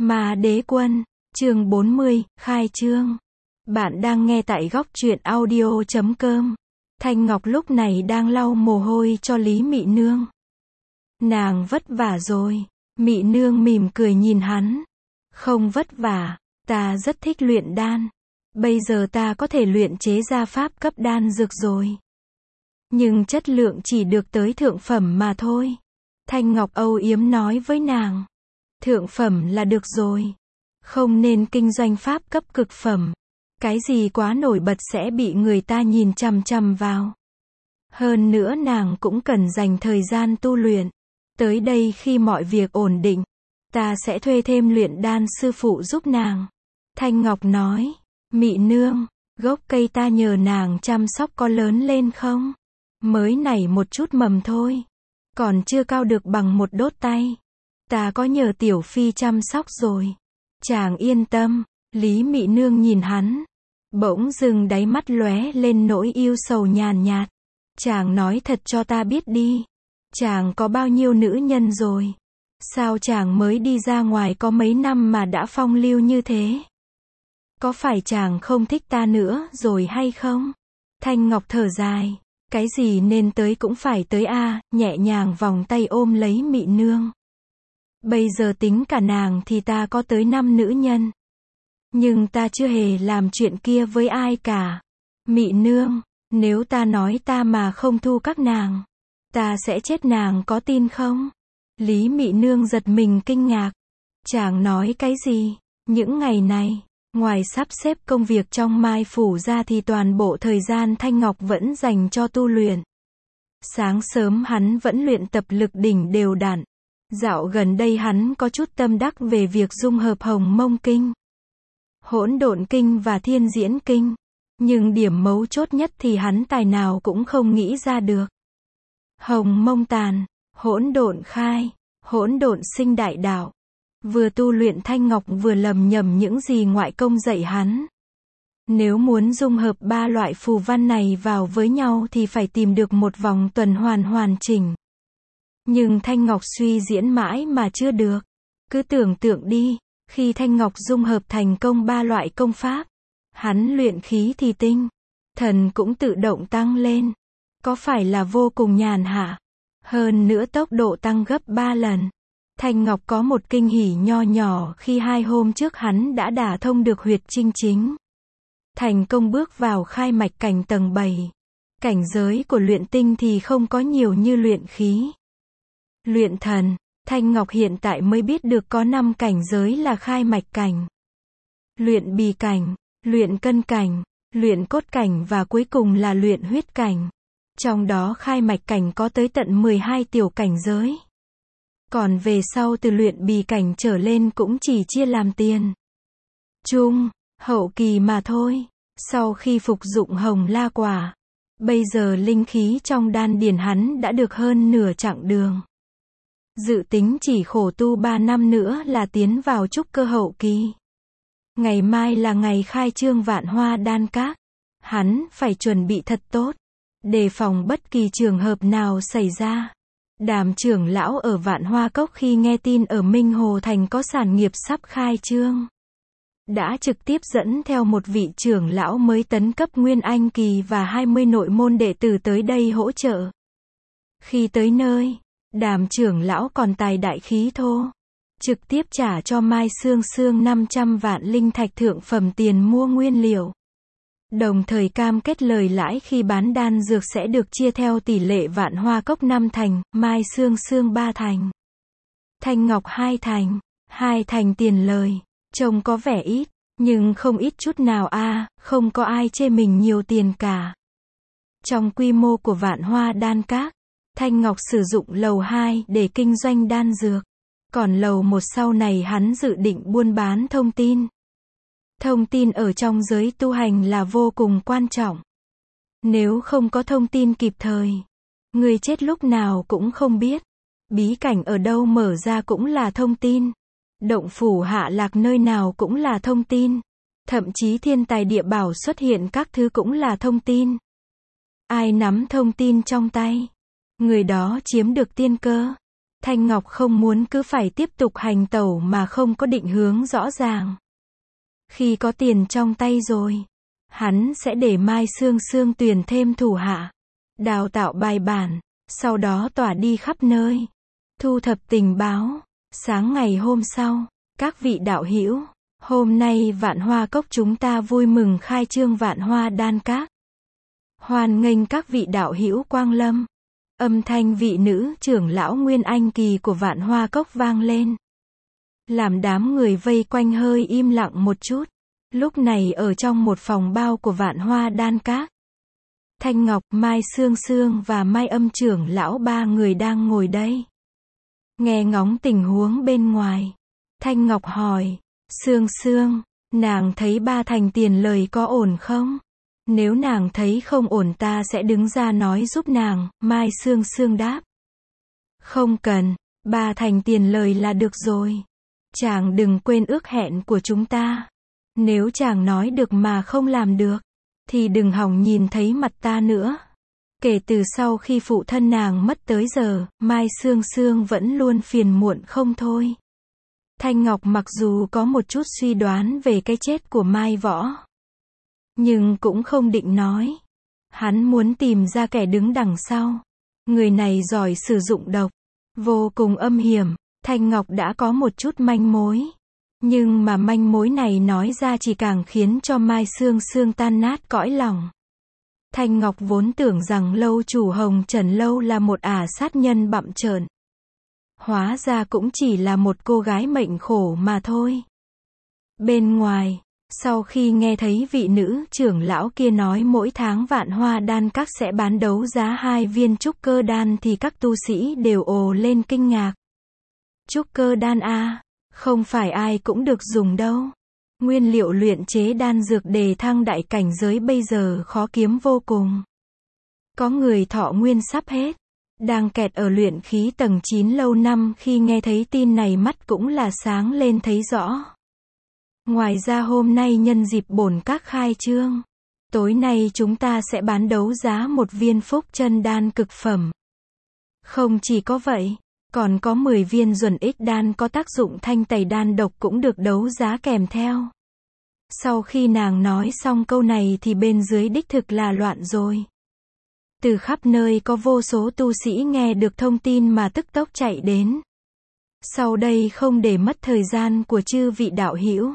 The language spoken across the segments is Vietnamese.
Ma Đế Quân, chương 40, khai trương. Bạn đang nghe tại góc truyện audio.com. Thanh Ngọc lúc này đang lau mồ hôi cho Lý Mị Nương. Nàng vất vả rồi. Mị Nương mỉm cười nhìn hắn. Không vất vả, ta rất thích luyện đan. Bây giờ ta có thể luyện chế ra pháp cấp đan dược rồi. Nhưng chất lượng chỉ được tới thượng phẩm mà thôi. Thanh Ngọc âu yếm nói với nàng. Thượng phẩm là được rồi. Không nên kinh doanh pháp cấp cực phẩm. Cái gì quá nổi bật sẽ bị người ta nhìn chằm chằm vào. Hơn nữa nàng cũng cần dành thời gian tu luyện. Tới đây khi mọi việc ổn định, ta sẽ thuê thêm luyện đan sư phụ giúp nàng. Thanh Ngọc nói, Mị Nương, gốc cây ta nhờ nàng chăm sóc có lớn lên không? Mới nảy một chút mầm thôi. Còn chưa cao được bằng một đốt tay. Ta có nhờ Tiểu Phi chăm sóc rồi. Chàng yên tâm. Lý Mị Nương nhìn hắn. Bỗng dưng đáy mắt lóe lên nỗi yêu sầu nhàn nhạt. Chàng nói thật cho ta biết đi. Chàng có bao nhiêu nữ nhân rồi? Sao chàng mới đi ra ngoài có mấy năm mà đã phong lưu như thế? Có phải chàng không thích ta nữa rồi hay không? Thanh Ngọc thở dài. Cái gì nên tới cũng phải tới a, nhẹ nhàng vòng tay ôm lấy Mị Nương. Bây giờ tính cả nàng thì ta có tới 5 nữ nhân. Nhưng ta chưa hề làm chuyện kia với ai cả. Mị Nương, nếu ta nói ta mà không thu các nàng, ta sẽ chết, nàng có tin không? Lý Mị Nương giật mình kinh ngạc. Chàng nói cái gì? Những ngày này, ngoài sắp xếp công việc trong Mai Phủ ra thì toàn bộ thời gian Thanh Ngọc vẫn dành cho tu luyện. Sáng sớm hắn vẫn luyện tập lực đỉnh đều đặn. Dạo gần đây hắn có chút tâm đắc về việc dung hợp Hồng Mông Kinh, Hỗn Độn Kinh và Thiên Diễn Kinh. Nhưng điểm mấu chốt nhất thì hắn tài nào cũng không nghĩ ra được. Hồng Mông tàn, Hỗn Độn khai, Hỗn Độn sinh đại đạo. Vừa tu luyện Thanh Ngọc vừa lầm nhầm những gì ngoại công dạy hắn. Nếu muốn dung hợp ba loại phù văn này vào với nhau thì phải tìm được một vòng tuần hoàn hoàn chỉnh. Nhưng Thanh Ngọc suy diễn mãi mà chưa được. Cứ tưởng tượng đi, khi Thanh Ngọc dung hợp thành công ba loại công pháp, hắn luyện khí thì tinh thần cũng tự động tăng lên. Có phải là vô cùng nhàn hạ? Hơn nữa tốc độ tăng gấp 3 lần. Thanh Ngọc có một kinh hỉ nho nhỏ khi 2 hôm trước hắn đã đả thông được huyệt trinh chính. Thành công bước vào khai mạch cảnh tầng 7. Cảnh giới của luyện tinh thì không có nhiều như luyện khí. Luyện thần, Thanh Ngọc hiện tại mới biết được có 5 cảnh giới là khai mạch cảnh, luyện bì cảnh, luyện cân cảnh, luyện cốt cảnh và cuối cùng là luyện huyết cảnh. Trong đó khai mạch cảnh có tới tận 12 tiểu cảnh giới. Còn về sau từ luyện bì cảnh trở lên cũng chỉ chia làm tiền trung, hậu kỳ mà thôi. Sau khi phục dụng Hồng La Quả, bây giờ linh khí trong đan điền hắn đã được hơn nửa chặng đường. Dự tính chỉ khổ tu 3 năm nữa là tiến vào trúc cơ hậu kỳ. Ngày mai là ngày khai trương Vạn Hoa Đan Các. Hắn phải chuẩn bị thật tốt, đề phòng bất kỳ trường hợp nào xảy ra. Đàm trưởng lão ở Vạn Hoa Cốc khi nghe tin ở Minh Hồ Thành có sản nghiệp sắp khai trương, đã trực tiếp dẫn theo một vị trưởng lão mới tấn cấp Nguyên Anh kỳ và 20 nội môn đệ tử tới đây hỗ trợ. Khi tới nơi, Đàm trưởng lão còn tài đại khí thô, trực tiếp trả cho Mai Sương Sương 500 vạn linh thạch thượng phẩm tiền mua nguyên liệu. Đồng thời cam kết lời lãi khi bán đan dược sẽ được chia theo tỷ lệ Vạn Hoa Cốc 5 thành, Mai Sương Sương 3 thành, Thanh Ngọc 2 thành, 2 thành tiền lời. Trông có vẻ ít, nhưng không ít chút nào a, không có ai chê mình nhiều tiền cả. Trong quy mô của Vạn Hoa Đan Các, Thanh Ngọc sử dụng lầu 2 để kinh doanh đan dược. Còn lầu 1 sau này hắn dự định buôn bán thông tin. Thông tin ở trong giới tu hành là vô cùng quan trọng. Nếu không có thông tin kịp thời, người chết lúc nào cũng không biết. Bí cảnh ở đâu mở ra cũng là thông tin. Động phủ hạ lạc nơi nào cũng là thông tin. Thậm chí thiên tài địa bảo xuất hiện các thứ cũng là thông tin. Ai nắm thông tin trong tay, người đó chiếm được tiên cơ. Thanh Ngọc không muốn cứ phải tiếp tục hành tẩu mà không có định hướng rõ ràng. Khi có tiền trong tay rồi, hắn sẽ để Mai Sương Sương tuyển thêm thủ hạ, đào tạo bài bản, sau đó tỏa đi khắp nơi, thu thập tình báo. Sáng ngày hôm sau, các vị đạo hữu, hôm nay Vạn Hoa Cốc chúng ta vui mừng khai trương Vạn Hoa Đan Các. Hoan nghênh các vị đạo hữu quang lâm. Âm thanh vị nữ trưởng lão Nguyên Anh Kỳ của Vạn Hoa Cốc vang lên, làm đám người vây quanh hơi im lặng một chút. Lúc này ở trong một phòng bao của Vạn Hoa Đan Các, Thanh Ngọc, Mai Sương Sương và Mai Âm trưởng lão ba người đang ngồi đây, nghe ngóng tình huống bên ngoài. Thanh Ngọc hỏi, Sương Sương, nàng thấy ba thành tiền lời có ổn không? Nếu nàng thấy không ổn ta sẽ đứng ra nói giúp nàng, Mai Sương Sương đáp. Không cần, ba thành tiền lời là được rồi. Chàng đừng quên ước hẹn của chúng ta. Nếu chàng nói được mà không làm được, thì đừng hòng nhìn thấy mặt ta nữa. Kể từ sau khi phụ thân nàng mất tới giờ, Mai Sương Sương vẫn luôn phiền muộn không thôi. Thanh Ngọc mặc dù có một chút suy đoán về cái chết của Mai Võ, nhưng cũng không định nói. Hắn muốn tìm ra kẻ đứng đằng sau. Người này giỏi sử dụng độc, vô cùng âm hiểm. Thanh Ngọc đã có một chút manh mối. Nhưng mà manh mối này nói ra chỉ càng khiến cho Mai Sương Sương tan nát cõi lòng. Thanh Ngọc vốn tưởng rằng lâu chủ Hồng Trần Lâu là một ả sát nhân bặm trợn. Hóa ra cũng chỉ là một cô gái mệnh khổ mà thôi. Bên ngoài, sau khi nghe thấy vị nữ trưởng lão kia nói mỗi tháng Vạn Hoa Đan Các sẽ bán đấu giá 2 viên trúc cơ đan thì các tu sĩ đều ồ lên kinh ngạc. Trúc cơ đan a, không phải ai cũng được dùng đâu. Nguyên liệu luyện chế đan dược đề thăng đại cảnh giới bây giờ khó kiếm vô cùng. Có người thọ nguyên sắp hết, đang kẹt ở luyện khí tầng 9 lâu năm, khi nghe thấy tin này mắt cũng là sáng lên thấy rõ. Ngoài ra hôm nay nhân dịp bổn các khai trương, tối nay chúng ta sẽ bán đấu giá một viên phúc chân đan cực phẩm. Không chỉ có vậy, còn có 10 viên duẩn ích đan có tác dụng thanh tẩy đan độc cũng được đấu giá kèm theo. Sau khi nàng nói xong câu này thì bên dưới đích thực là loạn rồi. Từ khắp nơi có vô số tu sĩ nghe được thông tin mà tức tốc chạy đến. Sau đây không để mất thời gian của chư vị đạo hữu,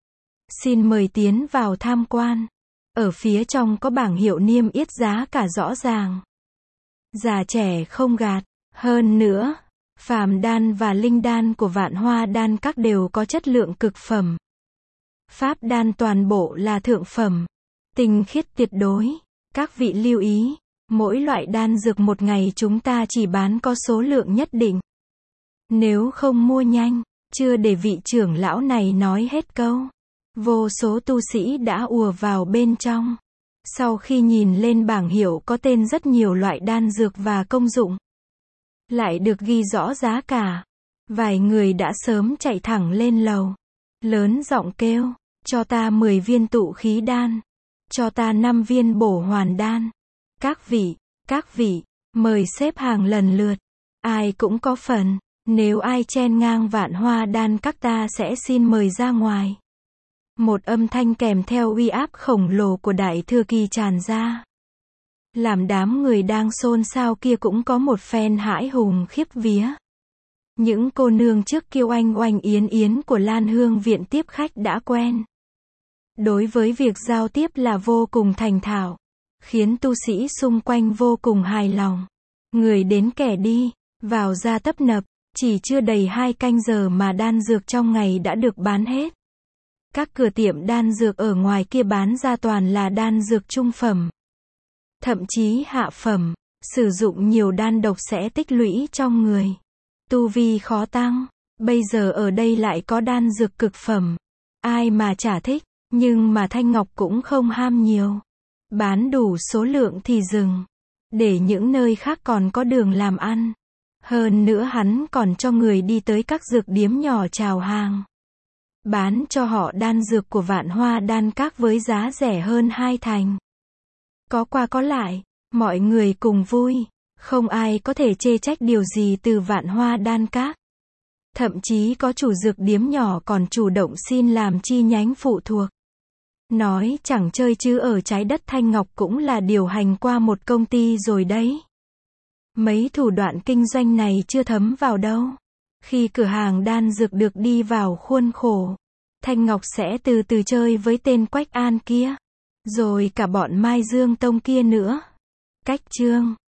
xin mời tiến vào tham quan. Ở phía trong có bảng hiệu niêm yết giá cả rõ ràng. Già trẻ không gạt. Hơn nữa, phàm đan và linh đan của Vạn Hoa Đan Các đều có chất lượng cực phẩm. Pháp đan toàn bộ là thượng phẩm, tinh khiết tuyệt đối. Các vị lưu ý, mỗi loại đan dược một ngày chúng ta chỉ bán có số lượng nhất định. Nếu không mua nhanh, chưa để vị trưởng lão này nói hết câu, vô số tu sĩ đã ùa vào bên trong. Sau khi nhìn lên bảng hiệu có tên rất nhiều loại đan dược và công dụng, lại được ghi rõ giá cả, vài người đã sớm chạy thẳng lên lầu, lớn giọng kêu, cho ta 10 viên tụ khí đan, cho ta 5 viên bổ hoàn đan. Các vị, mời xếp hàng lần lượt, ai cũng có phần, nếu ai chen ngang Vạn Hoa Đan Các ta sẽ xin mời ra ngoài. Một âm thanh kèm theo uy áp khổng lồ của Đại Thừa Kỳ tràn ra, làm đám người đang xôn xao kia cũng có một phen hãi hùng khiếp vía. Những cô nương trước kia oanh oanh yến yến của Lan Hương viện tiếp khách đã quen. Đối với việc giao tiếp là vô cùng thành thạo, khiến tu sĩ xung quanh vô cùng hài lòng. Người đến kẻ đi, vào ra tấp nập, chỉ chưa đầy 2 canh giờ mà đan dược trong ngày đã được bán hết. Các cửa tiệm đan dược ở ngoài kia bán ra toàn là đan dược trung phẩm, thậm chí hạ phẩm. Sử dụng nhiều đan độc sẽ tích lũy trong người, tu vi khó tăng. Bây giờ ở đây lại có đan dược cực phẩm, ai mà chả thích. Nhưng mà Thanh Ngọc cũng không ham nhiều, bán đủ số lượng thì dừng, để những nơi khác còn có đường làm ăn. Hơn nữa hắn còn cho người đi tới các dược điếm nhỏ chào hàng, bán cho họ đan dược của Vạn Hoa Đan Các với giá rẻ hơn 2 thành. Có qua có lại, mọi người cùng vui. Không ai có thể chê trách điều gì từ Vạn Hoa Đan Các. Thậm chí có chủ dược điếm nhỏ còn chủ động xin làm chi nhánh phụ thuộc. Nói chẳng chơi chứ ở trái đất Thanh Ngọc cũng là điều hành qua một công ty rồi đấy. Mấy thủ đoạn kinh doanh này chưa thấm vào đâu. Khi cửa hàng đan dược được đi vào khuôn khổ, Thanh Ngọc sẽ từ từ chơi với tên Quách An kia. Rồi cả bọn Mai Dương Tông kia nữa. Cách chương